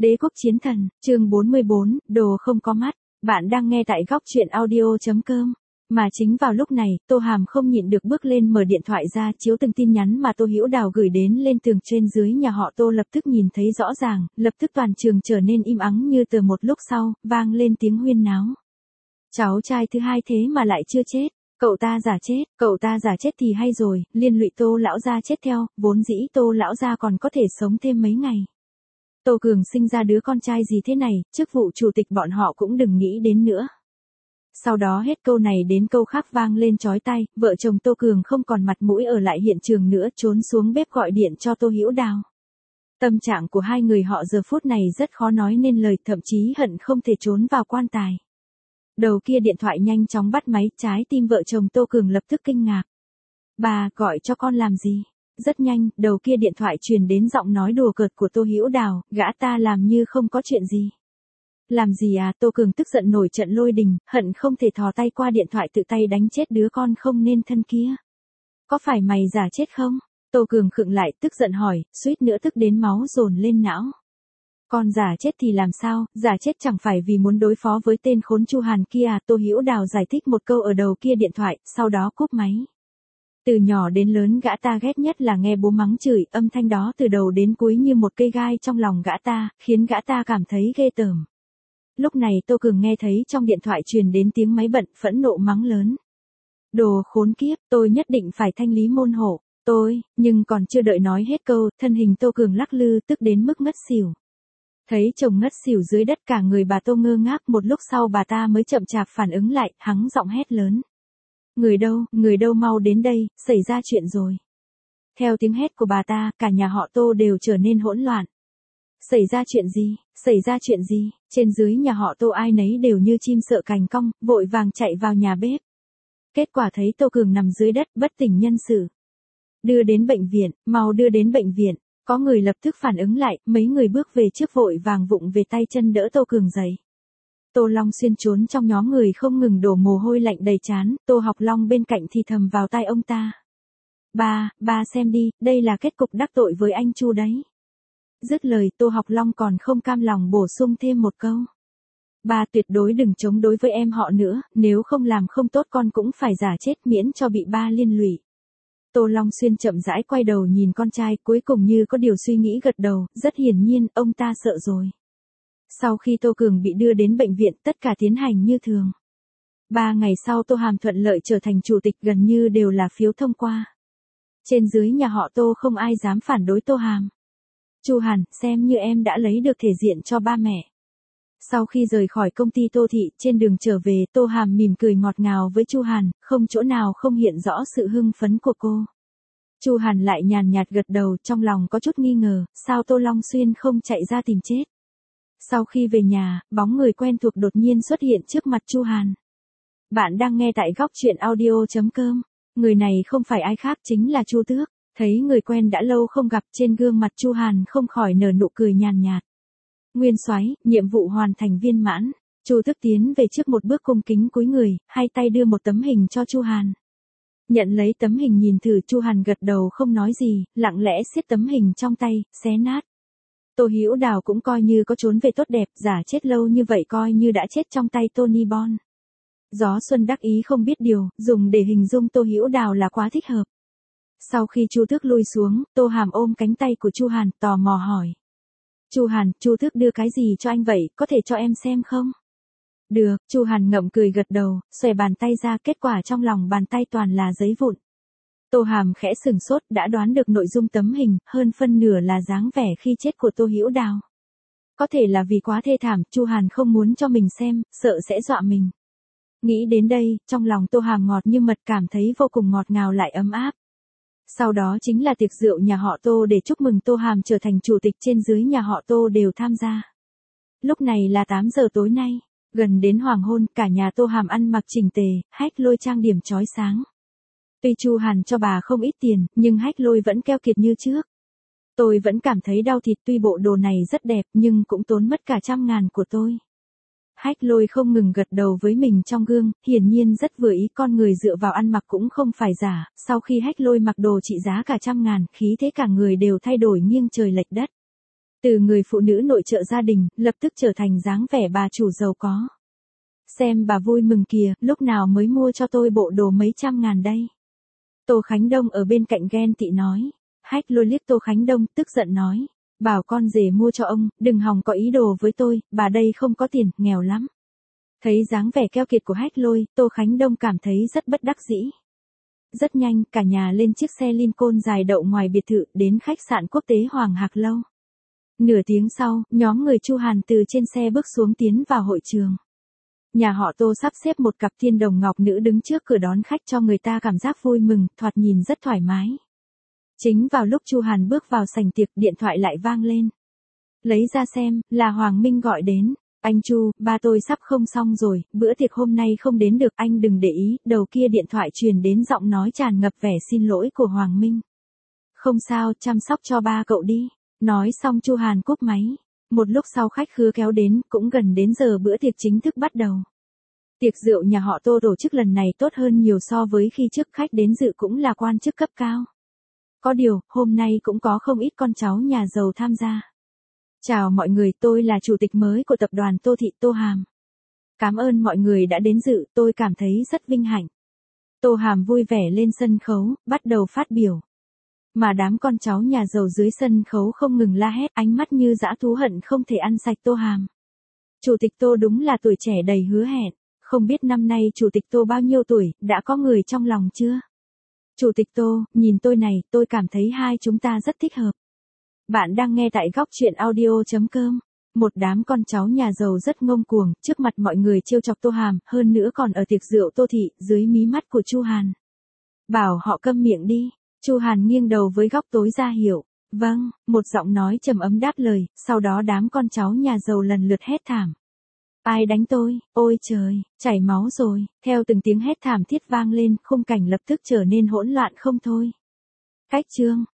Đế quốc chiến thần, chương 44, đồ không có mắt. Bạn đang nghe tại góc truyện audio.com. Mà chính vào lúc này, Tô Hàm không nhịn được bước lên mở điện thoại ra chiếu từng tin nhắn mà Tô Hữu Đào gửi đến lên tường trên dưới nhà họ Tô, lập tức nhìn thấy rõ ràng, lập tức toàn trường trở nên im ắng như tờ. Một lúc sau, vang lên tiếng huyên náo. Cháu trai thứ hai thế mà lại chưa chết. Cậu ta giả chết thì hay rồi, liên lụy Tô lão gia chết theo, vốn dĩ Tô lão gia còn có thể sống thêm mấy ngày. Tô Cường sinh ra đứa con trai gì thế này, chức vụ chủ tịch bọn họ cũng đừng nghĩ đến nữa. Sau đó hết câu này đến câu khác vang lên chói tai, vợ chồng Tô Cường không còn mặt mũi ở lại hiện trường nữa, trốn xuống bếp gọi điện cho Tô Hữu Đào. Tâm trạng của hai người họ giờ phút này rất khó nói nên lời, thậm chí hận không thể trốn vào quan tài. Đầu kia điện thoại nhanh chóng bắt máy, trái tim vợ chồng Tô Cường lập tức kinh ngạc. Bà gọi cho con làm gì? Rất nhanh, đầu kia điện thoại truyền đến giọng nói đùa cợt của Tô Hữu Đào, gã ta làm như không có chuyện gì. Làm gì à? Tô Cường tức giận nổi trận lôi đình, hận không thể thò tay qua điện thoại tự tay đánh chết đứa con không nên thân kia. Có phải mày giả chết không? Tô Cường khựng lại, tức giận hỏi, suýt nữa tức đến máu dồn lên não. Con giả chết thì làm sao, giả chết chẳng phải vì muốn đối phó với tên khốn Chu Hàn kia à? Tô Hữu Đào giải thích một câu ở đầu kia điện thoại, sau đó cúp máy. Từ nhỏ đến lớn gã ta ghét nhất là nghe bố mắng chửi, âm thanh đó từ đầu đến cuối như một cây gai trong lòng gã ta, khiến gã ta cảm thấy ghê tởm. Lúc này Tô Cường nghe thấy trong điện thoại truyền đến tiếng máy bận, phẫn nộ mắng lớn. Đồ khốn kiếp, tôi nhất định phải thanh lý môn hộ, nhưng còn chưa đợi nói hết câu, thân hình Tô Cường lắc lư tức đến mức ngất xỉu. Thấy chồng ngất xỉu dưới đất, cả người bà Tô ngơ ngác, một lúc sau bà ta mới chậm chạp phản ứng lại, hắng giọng hét lớn. Người đâu mau đến đây, xảy ra chuyện rồi. Theo tiếng hét của bà ta, cả nhà họ Tô đều trở nên hỗn loạn. Xảy ra chuyện gì, trên dưới nhà họ Tô ai nấy đều như chim sợ cành cong, vội vàng chạy vào nhà bếp. Kết quả thấy Tô Cường nằm dưới đất, bất tỉnh nhân sự. Đưa đến bệnh viện, mau đưa đến bệnh viện. Có người lập tức phản ứng lại, mấy người bước về trước vội vàng vụng về tay chân đỡ Tô Cường dậy. Tô Long Xuyên trốn trong nhóm người không ngừng đổ mồ hôi lạnh đầy trán, Tô Học Long bên cạnh thì thầm vào tai ông ta. Ba xem đi, đây là kết cục đắc tội với anh Chu đấy. Dứt lời, Tô Học Long còn không cam lòng bổ sung thêm một câu. Ba tuyệt đối đừng chống đối với em họ nữa, nếu không làm không tốt con cũng phải giả chết miễn cho bị ba liên lụy. Tô Long Xuyên chậm rãi quay đầu nhìn con trai, cuối cùng như có điều suy nghĩ gật đầu, rất hiển nhiên, ông ta sợ rồi. Sau khi Tô Cường bị đưa đến bệnh viện, tất cả tiến hành như thường. 3 ngày sau Tô Hàm thuận lợi trở thành chủ tịch, gần như đều là phiếu thông qua. Trên dưới nhà họ Tô không ai dám phản đối Tô Hàm. Chu Hàn, xem như em đã lấy được thể diện cho ba mẹ. Sau khi rời khỏi công ty Tô Thị, trên đường trở về, Tô Hàm mỉm cười ngọt ngào với Chu Hàn, không chỗ nào không hiện rõ sự hưng phấn của cô. Chu Hàn lại nhàn nhạt gật đầu, trong lòng có chút nghi ngờ, sao Tô Long Xuyên không chạy ra tìm chết. Sau khi về nhà, bóng người quen thuộc đột nhiên xuất hiện trước mặt Chu Hàn. Bạn đang nghe tại góc truyện audio.com. Người này không phải ai khác, chính là Chu Tước. Thấy người quen đã lâu không gặp, trên gương mặt Chu Hàn không khỏi nở nụ cười nhàn nhạt. Nguyên soái, nhiệm vụ hoàn thành viên mãn. Chu Tước tiến về trước một bước cung kính cúi người, hai tay đưa một tấm hình cho Chu Hàn. Nhận lấy tấm hình nhìn thử, Chu Hàn gật đầu không nói gì, lặng lẽ siết tấm hình trong tay, xé nát. Tô Hữu Đào cũng coi như có trốn về tốt đẹp, giả chết lâu như vậy coi như đã chết trong tay Tony Bon. Gió xuân đắc ý không biết điều, dùng để hình dung Tô Hữu Đào là quá thích hợp. Sau khi Chu Tước lui xuống, Tô Hàm ôm cánh tay của Chu Hàn, tò mò hỏi. Chu Hàn, Chu Tước đưa cái gì cho anh vậy, có thể cho em xem không? Được, Chu Hàn ngậm cười gật đầu, xòe bàn tay ra, kết quả trong lòng bàn tay toàn là giấy vụn. Tô Hàm khẽ sừng sốt, đã đoán được nội dung tấm hình, hơn phân nửa là dáng vẻ khi chết của Tô Hữu Đào. Có thể là vì quá thê thảm, Chu Hàn không muốn cho mình xem, sợ sẽ dọa mình. Nghĩ đến đây, trong lòng Tô Hàm ngọt như mật, cảm thấy vô cùng ngọt ngào lại ấm áp. Sau đó chính là tiệc rượu nhà họ Tô để chúc mừng Tô Hàm trở thành chủ tịch, trên dưới nhà họ Tô đều tham gia. Lúc này là 8 giờ tối nay, gần đến hoàng hôn, cả nhà Tô Hàm ăn mặc chỉnh tề, Hách Lôi trang điểm chói sáng. Tuy Chu Hàn cho bà không ít tiền, nhưng Hách Lôi vẫn keo kiệt như trước. Tôi vẫn cảm thấy đau thịt, tuy bộ đồ này rất đẹp nhưng cũng tốn mất cả 100.000 của tôi. Hách Lôi không ngừng gật đầu với mình trong gương, hiển nhiên rất vừa ý, con người dựa vào ăn mặc cũng không phải giả, sau khi Hách Lôi mặc đồ trị giá cả 100.000, khí thế cả người đều thay đổi nghiêng trời lệch đất. Từ người phụ nữ nội trợ gia đình, lập tức trở thành dáng vẻ bà chủ giàu có. Xem bà vui mừng kìa, lúc nào mới mua cho tôi bộ đồ mấy trăm ngàn đây. Tô Khánh Đông ở bên cạnh ghen tị nói. Hách Lôi liếc Tô Khánh Đông, tức giận nói. Bảo con rể mua cho ông, đừng hòng có ý đồ với tôi, bà đây không có tiền, nghèo lắm. Thấy dáng vẻ keo kiệt của Hách Lôi, Tô Khánh Đông cảm thấy rất bất đắc dĩ. Rất nhanh, cả nhà lên chiếc xe Lincoln dài đậu ngoài biệt thự, đến khách sạn quốc tế Hoàng Hạc Lâu. Nửa tiếng sau, nhóm người Chu Hàn từ trên xe bước xuống tiến vào hội trường. Nhà họ Tô sắp xếp một cặp thiên đồng ngọc nữ đứng trước cửa đón khách cho người ta cảm giác vui mừng, thoạt nhìn rất thoải mái. Chính vào lúc Chu Hàn bước vào sảnh tiệc, điện thoại lại vang lên. Lấy ra xem, là Hoàng Minh gọi đến. Anh Chu, ba tôi sắp không xong rồi, bữa tiệc hôm nay không đến được, anh đừng để ý. Đầu kia điện thoại truyền đến giọng nói tràn ngập vẻ xin lỗi của Hoàng Minh. Không sao, chăm sóc cho ba cậu đi. Nói xong Chu Hàn cúp máy. Một lúc sau khách khứa kéo đến, cũng gần đến giờ bữa tiệc chính thức bắt đầu. Tiệc rượu nhà họ Tô tổ chức lần này tốt hơn nhiều so với khi trước, khách đến dự cũng là quan chức cấp cao. Có điều, hôm nay cũng có không ít con cháu nhà giàu tham gia. Chào mọi người, tôi là chủ tịch mới của tập đoàn Tô Thị, Tô Hàm. Cảm ơn mọi người đã đến dự, tôi cảm thấy rất vinh hạnh. Tô Hàm vui vẻ lên sân khấu, bắt đầu phát biểu. Mà đám con cháu nhà giàu dưới sân khấu không ngừng la hét, ánh mắt như dã thú hận không thể ăn sạch Tô Hàm. Chủ tịch Tô đúng là tuổi trẻ đầy hứa hẹn, không biết năm nay chủ tịch Tô bao nhiêu tuổi, đã có người trong lòng chưa? Chủ tịch Tô, nhìn tôi này, tôi cảm thấy hai chúng ta rất thích hợp. Bạn đang nghe tại góc truyện audio.com. Một đám con cháu nhà giàu rất ngông cuồng, trước mặt mọi người trêu chọc Tô Hàm, hơn nữa còn ở tiệc rượu Tô Thị, dưới mí mắt của Chu Hàn. Bảo họ câm miệng đi. Chu Hàn nghiêng đầu với góc tối ra hiệu. Vâng, một giọng nói trầm ấm đáp lời, sau đó đám con cháu nhà giàu lần lượt hét thảm. Ai đánh tôi, ôi trời, chảy máu rồi, theo từng tiếng hét thảm thiết vang lên, khung cảnh lập tức trở nên hỗn loạn không thôi. Cách chương